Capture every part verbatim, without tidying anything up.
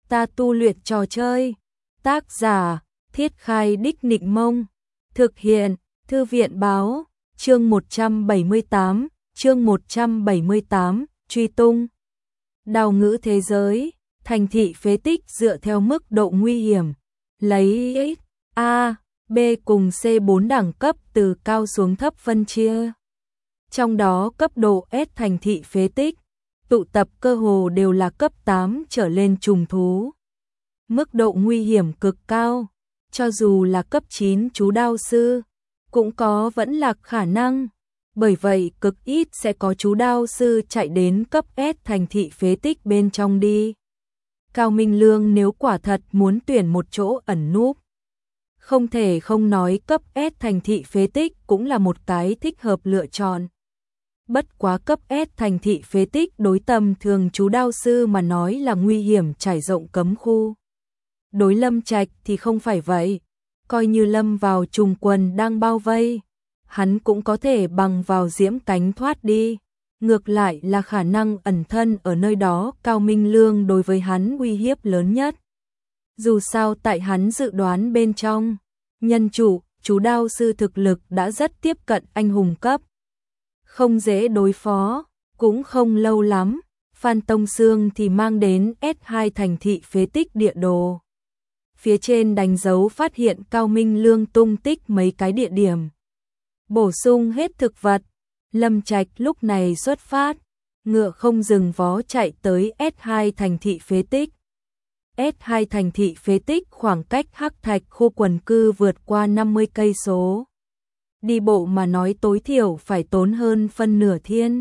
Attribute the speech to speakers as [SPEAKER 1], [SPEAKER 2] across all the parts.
[SPEAKER 1] Ta tu luyện trò chơi. Tác giả, Thiết Khai Đích Nịnh Mông. Thực hiện, Thư viện Báo. Chương một trăm bảy mươi tám, chương một trăm bảy mươi tám, truy tung. Đào ngữ thế giới, thành thị phế tích dựa theo mức độ nguy hiểm, lấy A, B cùng C bốn đẳng cấp từ cao xuống thấp phân chia. Trong đó cấp độ S thành thị phế tích, tụ tập cơ hồ đều là cấp tám trở lên trùng thú. Mức độ nguy hiểm cực cao, cho dù là cấp chín chú đao sư, cũng có vẫn lạc khả năng. Bởi vậy cực ít sẽ có chú đao sư chạy đến cấp S thành thị phế tích bên trong đi. Cao Minh Lương nếu quả thật muốn tuyển một chỗ ẩn núp, không thể không nói cấp S thành thị phế tích cũng là một cái thích hợp lựa chọn. Bất quá cấp S thành thị phế tích đối tầm thường chú đao sư mà nói là nguy hiểm trải rộng cấm khu. Đối Lâm Trạch thì không phải vậy, coi như lâm vào trùng quần đang bao vây, hắn cũng có thể bằng vào diễm cánh thoát đi. Ngược lại là khả năng ẩn thân ở nơi đó Cao Minh Lương đối với hắn uy hiếp lớn nhất. Dù sao tại hắn dự đoán bên trong, nhân chủ, chú đao sư thực lực đã rất tiếp cận anh hùng cấp. Không dễ đối phó, cũng không lâu lắm, Phan Tông Sương thì mang đến S hai thành thị phế tích địa đồ. Phía trên đánh dấu phát hiện Cao Minh Lương tung tích mấy cái địa điểm. Bổ sung hết thực vật, Lâm Trạch lúc này xuất phát, ngựa không dừng vó chạy tới S hai thành thị phế tích. S hai thành thị phế tích khoảng cách Hắc Thạch khu quần cư vượt qua năm mươi cây số. Đi bộ mà nói tối thiểu phải tốn hơn phân nửa thiên.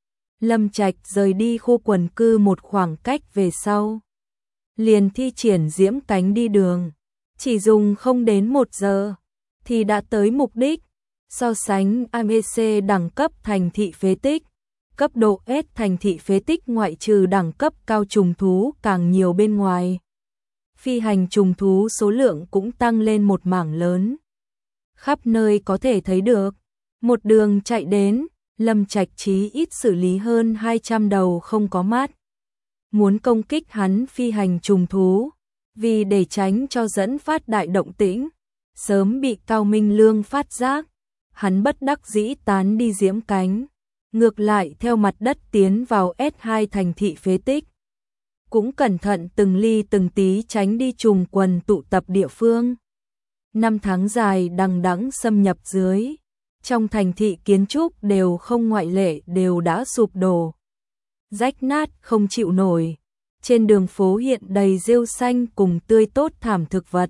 [SPEAKER 1] Lâm Trạch rời đi khu quần cư một khoảng cách về sau, liền thi triển diễm cánh đi đường, chỉ dùng không đến một giờ thì đã tới mục đích. So sánh a bê xê đẳng cấp thành thị phế tích, cấp độ S thành thị phế tích ngoại trừ đẳng cấp cao trùng thú càng nhiều bên ngoài, phi hành trùng thú số lượng cũng tăng lên một mảng lớn. Khắp nơi có thể thấy được, một đường chạy đến, Lâm Trạch chí ít xử lý hơn hai trăm đầu không có mắt. Muốn công kích hắn phi hành trùng thú, vì để tránh cho dẫn phát đại động tĩnh, sớm bị Cao Minh Lương phát giác, hắn bất đắc dĩ tán đi diễm cánh, ngược lại theo mặt đất tiến vào S hai thành thị phế tích. Cũng cẩn thận từng ly từng tí tránh đi trùng quần tụ tập địa phương. Năm tháng dài đằng đẵng xâm nhập dưới, trong thành thị kiến trúc đều không ngoại lệ đều đã sụp đổ, rách nát không chịu nổi. Trên đường phố hiện đầy rêu xanh cùng tươi tốt thảm thực vật.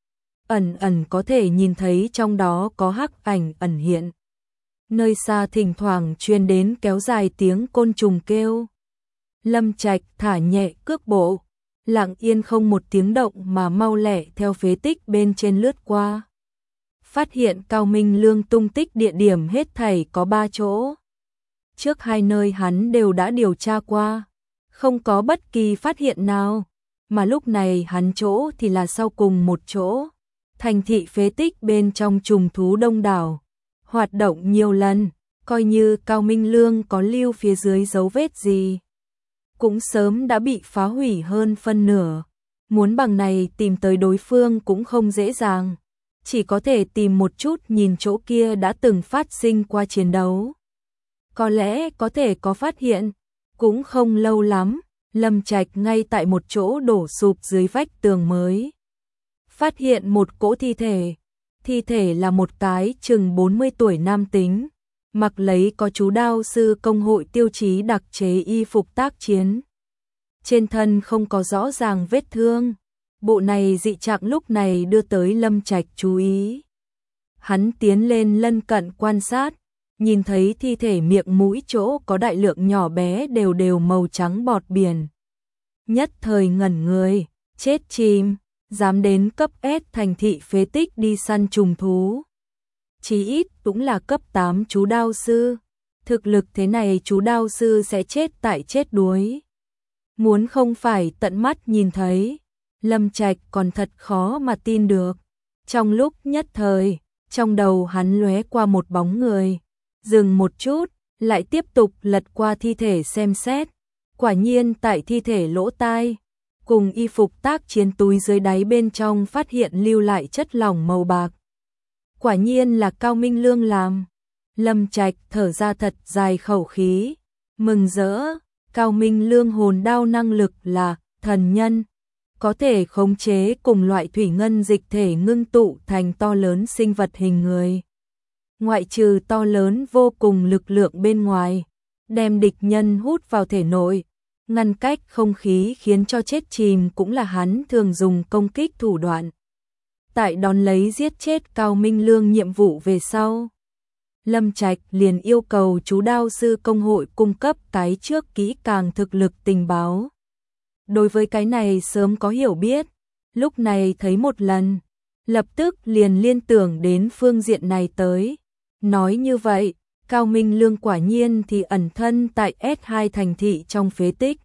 [SPEAKER 1] Ẩn ẩn có thể nhìn thấy trong đó có hắc ảnh ẩn hiện. Nơi xa thỉnh thoảng truyền đến kéo dài tiếng côn trùng kêu. Lâm Trạch thả nhẹ cước bộ, lặng yên không một tiếng động mà mau lẹ theo phế tích bên trên lướt qua. Phát hiện Cao Minh Lương tung tích địa điểm hết thảy có ba chỗ. Trước hai nơi hắn đều đã điều tra qua, không có bất kỳ phát hiện nào, mà lúc này hắn chỗ thì là sau cùng một chỗ. Thành thị phế tích bên trong trùng thú đông đảo, hoạt động nhiều lần, coi như Cao Minh Lương có lưu phía dưới dấu vết gì, cũng sớm đã bị phá hủy hơn phân nửa. Muốn bằng này tìm tới đối phương cũng không dễ dàng, chỉ có thể tìm một chút nhìn chỗ kia đã từng phát sinh qua chiến đấu. Có lẽ có thể có phát hiện, cũng không lâu lắm, Lâm Trạch ngay tại một chỗ đổ sụp dưới vách tường mới phát hiện một cỗ thi thể. Thi thể là một cái chừng bốn mươi tuổi nam tính, mặc lấy có chú đao sư công hội tiêu chí đặc chế y phục tác chiến. Trên thân không có rõ ràng vết thương. Bộ này dị trạng lúc này đưa tới Lâm Trạch chú ý. Hắn tiến lên lân cận quan sát, nhìn thấy thi thể miệng mũi chỗ có đại lượng nhỏ bé đều đều màu trắng bọt biển. Nhất thời ngẩn người, chết chìm, dám đến cấp S thành thị phế tích đi săn trùng thú. Chí ít cũng là cấp tám chú đao sư, thực lực thế này chú đao sư sẽ chết tại chết đuối. Muốn không phải tận mắt nhìn thấy, Lâm Trạch còn thật khó mà tin được. Trong lúc nhất thời, trong đầu hắn lóe qua một bóng người, dừng một chút, lại tiếp tục lật qua thi thể xem xét. Quả nhiên tại thi thể lỗ tai, cùng y phục tác chiến túi dưới đáy bên trong phát hiện lưu lại chất lỏng màu bạc. Quả nhiên là Cao Minh Lương làm. Lâm Trạch thở ra thật dài khẩu khí, mừng rỡ. Cao Minh Lương hồn đao năng lực là thần nhân, có thể khống chế cùng loại thủy ngân dịch thể ngưng tụ thành to lớn sinh vật hình người. Ngoại trừ to lớn vô cùng lực lượng bên ngoài, đem địch nhân hút vào thể nội, ngăn cách không khí khiến cho chết chìm cũng là hắn thường dùng công kích thủ đoạn. Tại đón lấy giết chết Cao Minh Lương nhiệm vụ về sau, Lâm Trạch liền yêu cầu chú đao sư công hội cung cấp cái trước kỹ càng thực lực tình báo. Đối với cái này sớm có hiểu biết, lúc này thấy một lần, lập tức liền liên tưởng đến phương diện này tới. Nói như vậy, Cao Minh Lương quả nhiên thì ẩn thân tại S hai thành thị trong phế tích,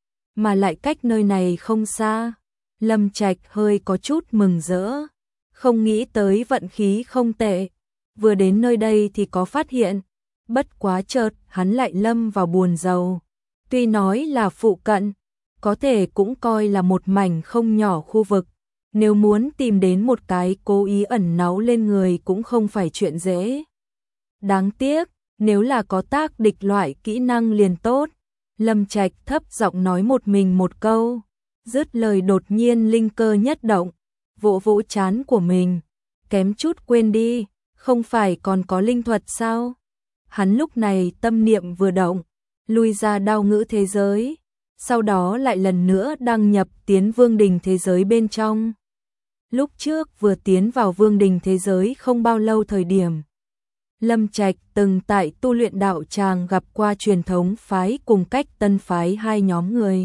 [SPEAKER 1] mà lại cách nơi này không xa. Lâm Trạch hơi có chút mừng rỡ, không nghĩ tới vận khí không tệ. Vừa đến nơi đây thì có phát hiện, bất quá chợt hắn lại lâm vào buồn rầu. Tuy nói là phụ cận, có thể cũng coi là một mảnh không nhỏ khu vực. Nếu muốn tìm đến một cái cố ý ẩn náu lên người cũng không phải chuyện dễ. Đáng tiếc, nếu là có tác địch loại kỹ năng liền tốt. Lâm Trạch thấp giọng nói một mình một câu, dứt lời đột nhiên linh cơ nhất động, vỗ vỗ trán của mình, kém chút quên đi, không phải còn có linh thuật sao? Hắn lúc này tâm niệm vừa động, lui ra đao ngữ thế giới, sau đó lại lần nữa đăng nhập tiến vương đình thế giới bên trong. Lúc trước vừa tiến vào vương đình thế giới không bao lâu thời điểm, Lâm Trạch từng tại tu luyện đạo tràng gặp qua truyền thống phái cùng cách tân phái hai nhóm người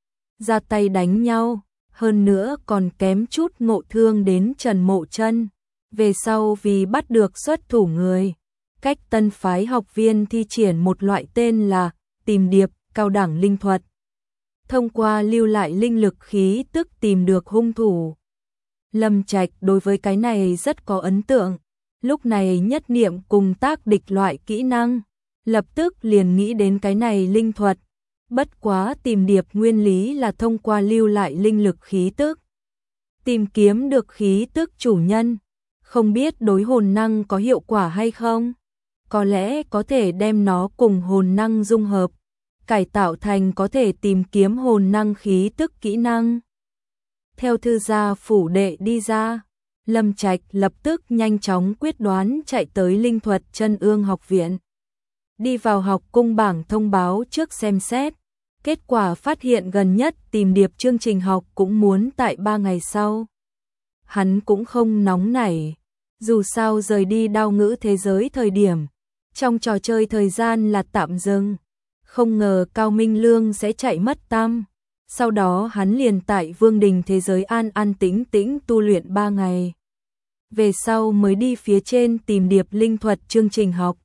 [SPEAKER 1] ra tay đánh nhau, hơn nữa còn kém chút ngộ thương đến Trần Mộ Chân. Về sau vì bắt được xuất thủ người, cách tân phái học viên thi triển một loại tên là tìm điệp cao đẳng linh thuật, thông qua lưu lại linh lực khí tức tìm được hung thủ. Lâm Trạch đối với cái này rất có ấn tượng, lúc này nhất niệm cùng tác địch loại kỹ năng, lập tức liền nghĩ đến cái này linh thuật. Bất quá tìm điệp nguyên lý là thông qua lưu lại linh lực khí tức, tìm kiếm được khí tức chủ nhân, không biết đối hồn năng có hiệu quả hay không. Có lẽ có thể đem nó cùng hồn năng dung hợp, cải tạo thành có thể tìm kiếm hồn năng khí tức kỹ năng. Theo thư gia phủ đệ đi ra, Lâm Trạch lập tức nhanh chóng quyết đoán chạy tới linh thuật Chân Ương học viện. Đi vào học cung bảng thông báo trước xem xét, kết quả phát hiện gần nhất tìm điệp chương trình học cũng muốn tại ba ngày sau. Hắn cũng không nóng nảy, dù sao rời đi đao ngữ thế giới thời điểm, trong trò chơi thời gian là tạm dừng, không ngờ Cao Minh Lương sẽ chạy mất tăm. Sau đó hắn liền tại vương đình thế giới an an tĩnh tĩnh tu luyện ba ngày. Về sau mới đi phía trên tìm điệp linh thuật chương trình học.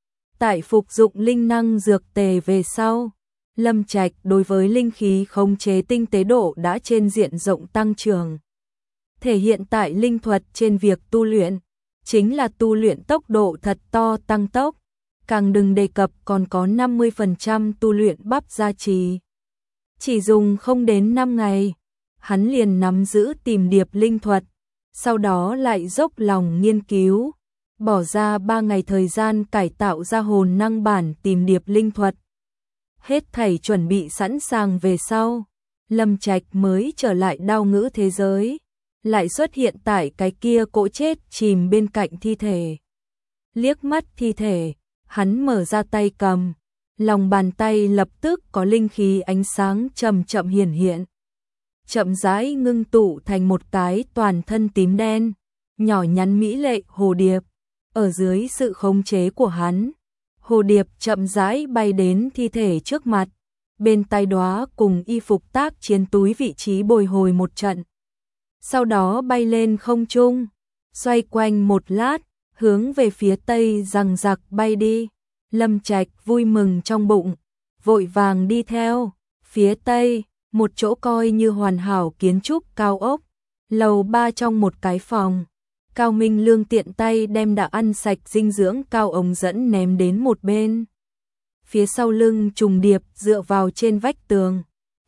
[SPEAKER 1] Tại phục dụng linh năng dược tề về sau, Lâm Trạch đối với linh khí khống chế tinh tế độ đã trên diện rộng tăng trưởng. Thể hiện tại linh thuật trên việc tu luyện, chính là tu luyện tốc độ thật to tăng tốc, càng đừng đề cập còn có năm mươi phần trăm tu luyện bắp gia trì. Chỉ dùng không đến năm ngày, hắn liền nắm giữ tìm điệp linh thuật, sau đó lại dốc lòng nghiên cứu, bỏ ra ba ngày thời gian cải tạo ra hồn năng bản tìm điệp linh thuật. Hết thảy chuẩn bị sẵn sàng về sau, Lâm Trạch mới trở lại đao ngữ thế giới, lại xuất hiện tại cái kia cỗ chết chìm bên cạnh thi thể. Liếc mắt thi thể, hắn mở ra tay cầm, lòng bàn tay lập tức có linh khí ánh sáng chậm chậm hiển hiện. Chậm rãi ngưng tụ thành một cái toàn thân tím đen, nhỏ nhắn mỹ lệ hồ điệp. Ở dưới sự khống chế của hắn, hồ điệp chậm rãi bay đến thi thể trước mặt, bên tai đóa cùng y phục tác chiến túi vị trí bồi hồi một trận. Sau đó bay lên không trung, xoay quanh một lát, hướng về phía tây giằng giặc bay đi. Lâm Trạch vui mừng trong bụng, vội vàng đi theo. Phía tây, một chỗ coi như hoàn hảo kiến trúc cao ốc, lầu ba trong một cái phòng. Cao Minh Lương tiện tay đem đã ăn sạch dinh dưỡng cao ống dẫn ném đến một bên. Phía sau lưng trùng điệp dựa vào trên vách tường,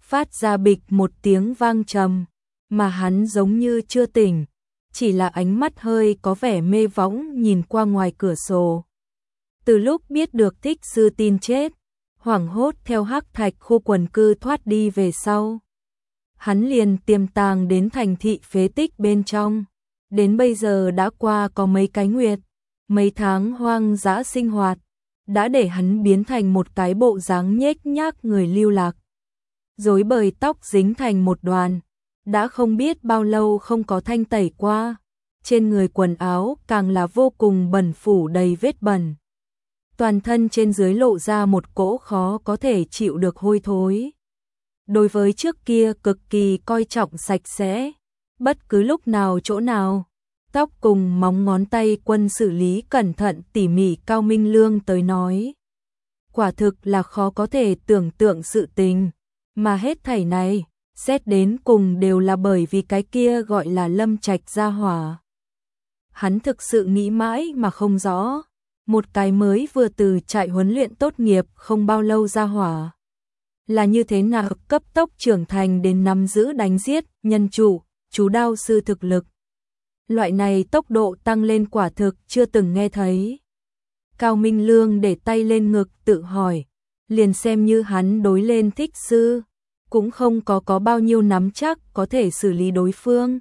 [SPEAKER 1] phát ra bịch một tiếng vang trầm, mà hắn giống như chưa tỉnh, chỉ là ánh mắt hơi có vẻ mê võng nhìn qua ngoài cửa sổ. Từ lúc biết được Thích Sư tin chết, hoảng hốt theo hắc thạch khu quần cư thoát đi về sau, hắn liền tiềm tàng đến thành thị phế tích bên trong. Đến bây giờ đã qua có mấy cái nguyệt, mấy tháng hoang dã sinh hoạt, đã để hắn biến thành một cái bộ dáng nhếch nhác người lưu lạc. Rối bời tóc dính thành một đoàn, đã không biết bao lâu không có thanh tẩy qua, trên người quần áo càng là vô cùng bẩn phủ đầy vết bẩn. Toàn thân trên dưới lộ ra một cỗ khó có thể chịu được hôi thối. Đối với trước kia cực kỳ coi trọng sạch sẽ, bất cứ lúc nào chỗ nào, tóc cùng móng ngón tay quân xử lý cẩn thận tỉ mỉ Cao Minh Lương tới nói. Quả thực là khó có thể tưởng tượng sự tình, mà hết thảy này, xét đến cùng đều là bởi vì cái kia gọi là Lâm Trạch gia hỏa. Hắn thực sự nghĩ mãi mà không rõ, một cái mới vừa từ trại huấn luyện tốt nghiệp không bao lâu gia hỏa. Là như thế nào cấp tốc trưởng thành đến nắm giữ đánh giết, nhân chủ, chú đao sư thực lực. Loại này tốc độ tăng lên quả thực chưa từng nghe thấy. Cao Minh Lương để tay lên ngực tự hỏi, liền xem như hắn đối lên Thích Sư, cũng không có có bao nhiêu nắm chắc có thể xử lý đối phương.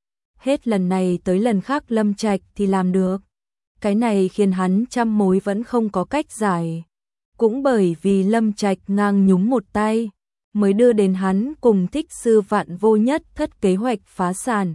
[SPEAKER 1] Hết lần này tới lần khác Lâm Trạch thì làm được. Cái này khiến hắn trăm mối vẫn không có cách giải. Cũng bởi vì Lâm Trạch ngang nhúng một tay, mới đưa đến hắn cùng Thích Sư vạn vô nhất thất kế hoạch phá sản.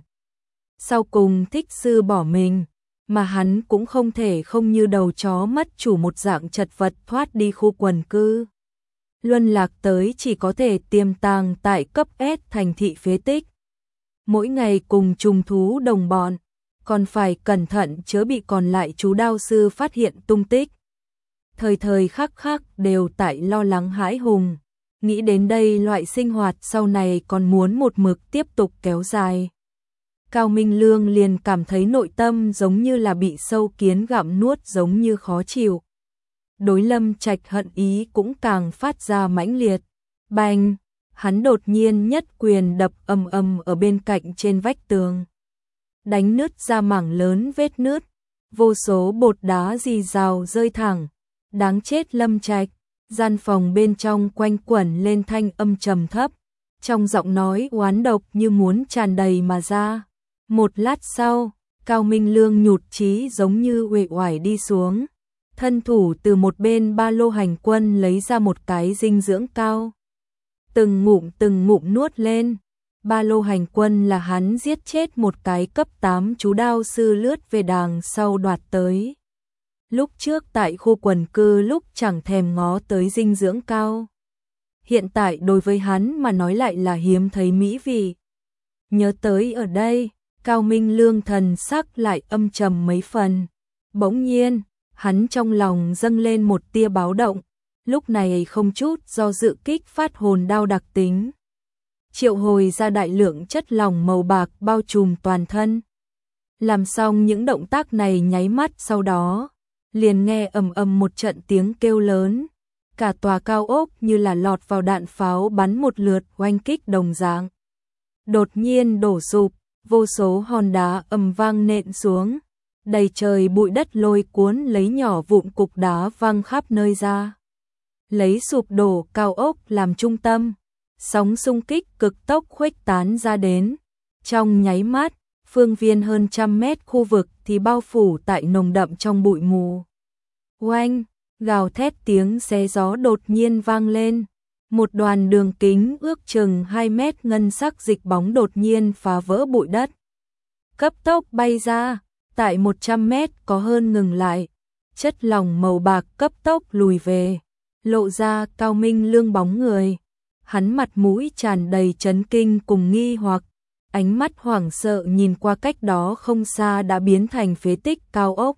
[SPEAKER 1] Sau cùng Thích Sư bỏ mình, mà hắn cũng không thể không như đầu chó mất chủ một dạng chật vật thoát đi khu quần cư. Luân lạc tới chỉ có thể tiềm tàng tại cấp S thành thị phế tích. Mỗi ngày cùng trùng thú đồng bọn, còn phải cẩn thận chớ bị còn lại chú đao sư phát hiện tung tích. Thời thời khắc khắc đều tại lo lắng hãi hùng, nghĩ đến đây loại sinh hoạt sau này còn muốn một mực tiếp tục kéo dài. Cao Minh Lương liền cảm thấy nội tâm giống như là bị sâu kiến gặm nuốt giống như khó chịu. Đối Lâm Trạch hận ý cũng càng phát ra mãnh liệt. Bành, hắn đột nhiên nhất quyền đập ầm ầm ở bên cạnh trên vách tường. Đánh nứt ra mảng lớn vết nứt, vô số bột đá rì rào rơi thẳng. Đáng chết Lâm Trạch, gian phòng bên trong quanh quẩn lên thanh âm trầm thấp, trong giọng nói oán độc như muốn tràn đầy mà ra. Một lát sau, Cao Minh Lương nhụt chí giống như uể oải đi xuống, thân thủ từ một bên ba lô hành quân lấy ra một cái dinh dưỡng cao. Từng ngụm từng ngụm nuốt lên, ba lô hành quân là hắn giết chết một cái cấp tám chú đao sư lướt về đàng sau đoạt tới. Lúc trước tại khu quần cư lúc chẳng thèm ngó tới dinh dưỡng cao. Hiện tại đối với hắn mà nói lại là hiếm thấy mỹ vị. Nhớ tới ở đây, Cao Minh Lương thần sắc lại âm trầm mấy phần. Bỗng nhiên, hắn trong lòng dâng lên một tia báo động, lúc này không chút do dự kích phát hồn đao đặc tính. Triệu hồi ra đại lượng chất lỏng màu bạc bao trùm toàn thân. Làm xong những động tác này nháy mắt sau đó, liền nghe ầm ầm một trận tiếng kêu lớn, cả tòa cao ốc như là lọt vào đạn pháo bắn một lượt oanh kích đồng dạng. Đột nhiên đổ sụp, vô số hòn đá ầm vang nện xuống, đầy trời bụi đất lôi cuốn lấy nhỏ vụn cục đá văng khắp nơi ra. Lấy sụp đổ cao ốc làm trung tâm, sóng xung kích cực tốc khuếch tán ra đến. Trong nháy mắt, phương viên hơn trăm mét khu vực thì bao phủ tại nồng đậm trong bụi mù. Oanh, gào thét tiếng xé gió đột nhiên vang lên. Một đoàn đường kính ước chừng hai mét ngân sắc dịch bóng đột nhiên phá vỡ bụi đất. Cấp tốc bay ra, tại một trăm mét có hơn ngừng lại. Chất lỏng màu bạc cấp tốc lùi về, lộ ra Cao Minh Lương bóng người. Hắn mặt mũi tràn đầy chấn kinh cùng nghi hoặc, ánh mắt hoảng sợ nhìn qua cách đó không xa đã biến thành phế tích cao ốc.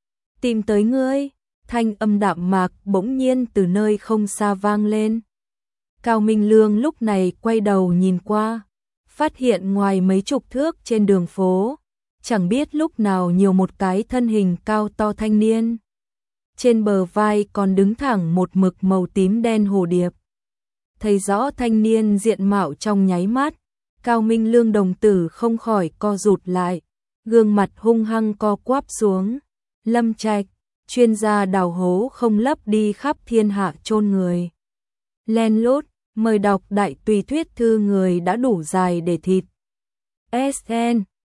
[SPEAKER 1] Tìm tới ngươi, thanh âm đạm mạc bỗng nhiên từ nơi không xa vang lên. Cao Minh Lương lúc này quay đầu nhìn qua, phát hiện ngoài mấy chục thước trên đường phố, chẳng biết lúc nào nhiều một cái thân hình cao to thanh niên. Trên bờ vai còn đứng thẳng một mực màu tím đen hồ điệp. thấy rõ thanh niên diện mạo trong nháy mắt, Cao Minh Lương đồng tử không khỏi co rụt lại, gương mặt hung hăng co quắp xuống. Lâm Trạch, chuyên gia đào hố không lấp đi khắp thiên hạ chôn người. Len lút, mời đọc đại tùy thuyết thư người đã đủ dài để thịt. ét en